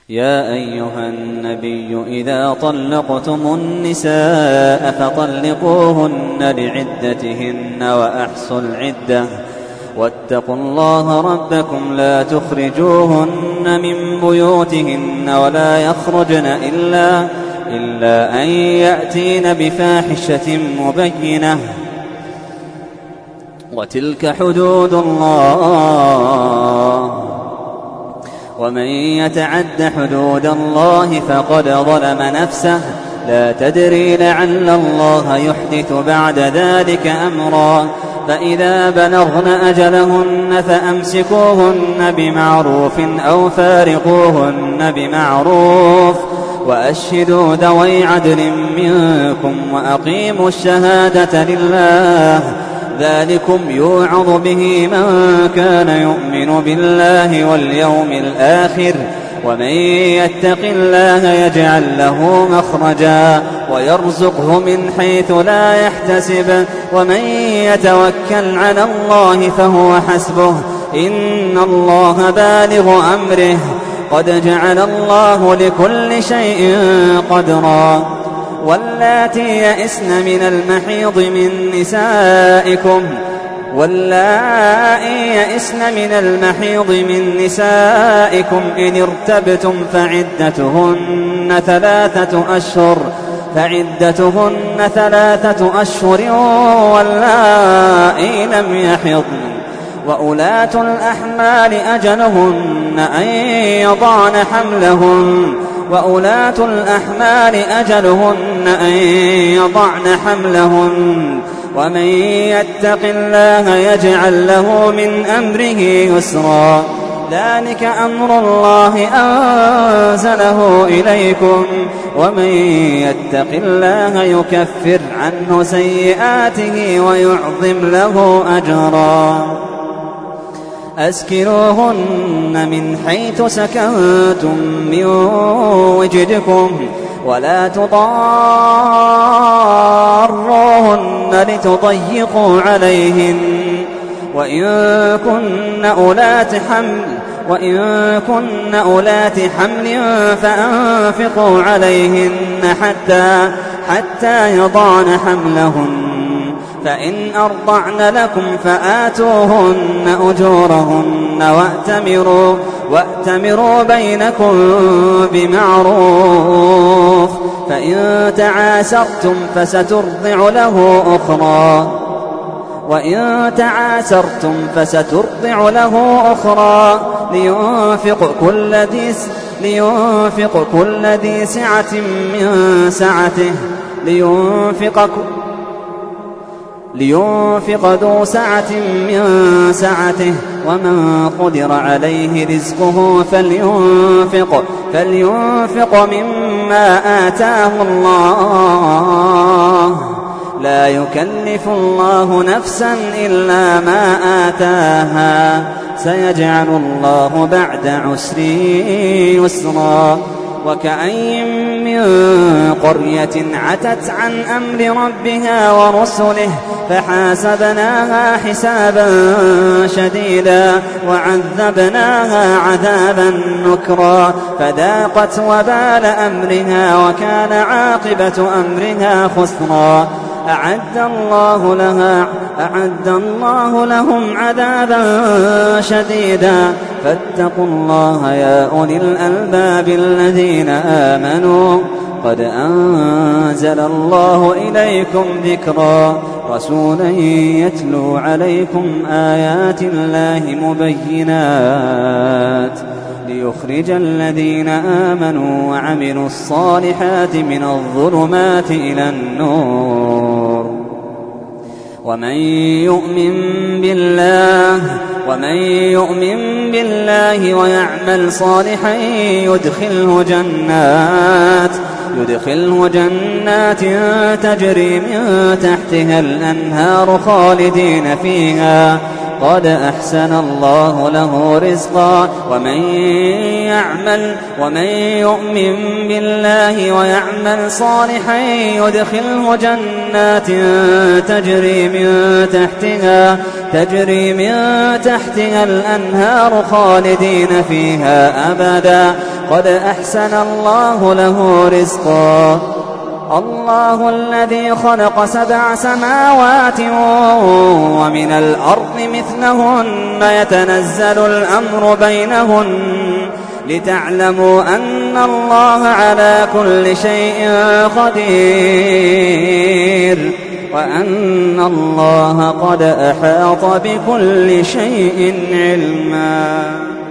يا أيها النبي إذا طلقتم النساء فطلقوهن لعدتهن وأحصوا العدة واتقوا الله ربكم لا تخرجوهن من بيوتهن ولا يخرجن إلا أن يأتين بفاحشة مبينة وتلك حدود الله ومن يتعد حدود الله فقد ظلم نفسه لا تدري لعل الله يحدث بعد ذلك أمرا فإذا بلغن أجلهن فأمسكوهن بمعروف أو فارقوهن بمعروف وأشهدوا ذوي عدل منكم وأقيموا الشهادة لله ذلكم يوعظ به من كان يؤمن بالله واليوم الآخر ومن يتق الله يجعل له مخرجا ويرزقه من حيث لا يحتسب ومن يتوكل على الله فهو حسبه إن الله بالغ أمره قد جعل الله لكل شيء قدرا واللاتي يئسن من المحيض من نسائكم إن ارتبتم فعدتهن 3 أشهر واللائي لم يحضن وأولاة الأحمال أجلهن أن يضعن حملهن ومن يتق الله يجعل له من أمره يسرا ذلك أمر الله أنزله إليكم ومن يتق الله يكفر عنه سيئاته ويعظم له أجرا أسكنوهن من حيث سكنتم من وجدكم ولا تضاروهن لتضيقوا عليهن وإن كن أولات حمل فأنفقوا عليهن حتى يضعن حملهن فإن أرضعن لكم فآتوهن أجورهن وأتمروا بينكم بمعروف فإن تعاسرتم فسترضع له أخرى لينفق كل ذي سعة من سعته لينفق ذو سعة من سعته ومن قدر عليه رزقه فلينفق مما آتاه الله لا يكلف الله نفسا إلا ما آتاها سيجعل الله بعد عسر يسرا وكأين من قرية عتت عن أمر ربها ورسله فحاسبناها حسابا شديدا وعذبناها عذابا نكرا فذاقت وبال أمرها وكان عاقبة أمرها خسرا أعد الله لهم عذابا شديدا فاتقوا الله يا أولي الألباب الذين آمنوا قد أنزل الله إليكم ذكرا رسولا يتلو عليكم آيات الله مبينات ليخرج الذين آمنوا وعملوا الصالحات من الظلمات إلى النور ومن يؤمن بالله ويعمل صالحا يدخله جنات تجري من تحتها الأنهار خالدين فيها قد أحسن الله له رزقا ومن يؤمن بالله ويعمل صالحا يدخله جنات تجري من تحتها الأنهار خالدين فيها أبدا قد أحسن الله له رزقا. الله الذي خلق 7 سماوات ومن الأرض مثلهن يتنزل الأمر بينهن لتعلموا أن الله على كل شيء قدير وأن الله قد أحاط بكل شيء علما.